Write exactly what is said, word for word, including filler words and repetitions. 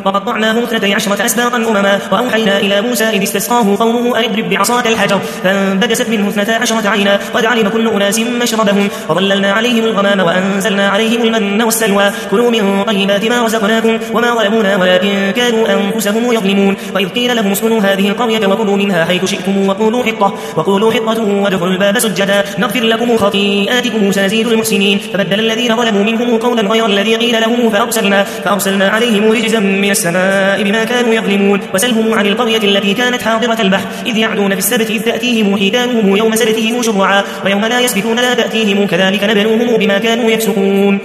وقطعناهم اثنتي عشرة أسباطا أمما وأوحينا إلى موسى إذ استسقاه قومه أن اضرب بعصاك الحجر فانبجست منه اثنتا عشرة عينا قد علم كل أناس مشربهم وظللنا عليهم الغمام وأنزلنا عليهم المن والسلوى كلوا من طيبات ما رزقناكم وما ظلمونا ولكن كانوا أنفسهم يظلمون وإذ قيل لهم اسكنوا هذه القرية وكلوا منها حيث شئتم وقولوا حطة وقولوا حطة وادخلوا الباب سجدا نغفر لكم خطيئاتكم سنزيد المحسنين فبدل الذين ظلموا منهم قولا غير الذي قيل لهم فأرسلنا, فأرسلنا عليهم رجزا من السماء بما كانوا يظلمون وسلهم عن القرية التي كانت حاضرة البحر إذ يعدون في السبت إذ تأتيهم حيتانهم يوم سبتهم شرعا ويوم لا يسبتون لا تأتيهم كذلك نبلوهم بما كانوا يفسقون.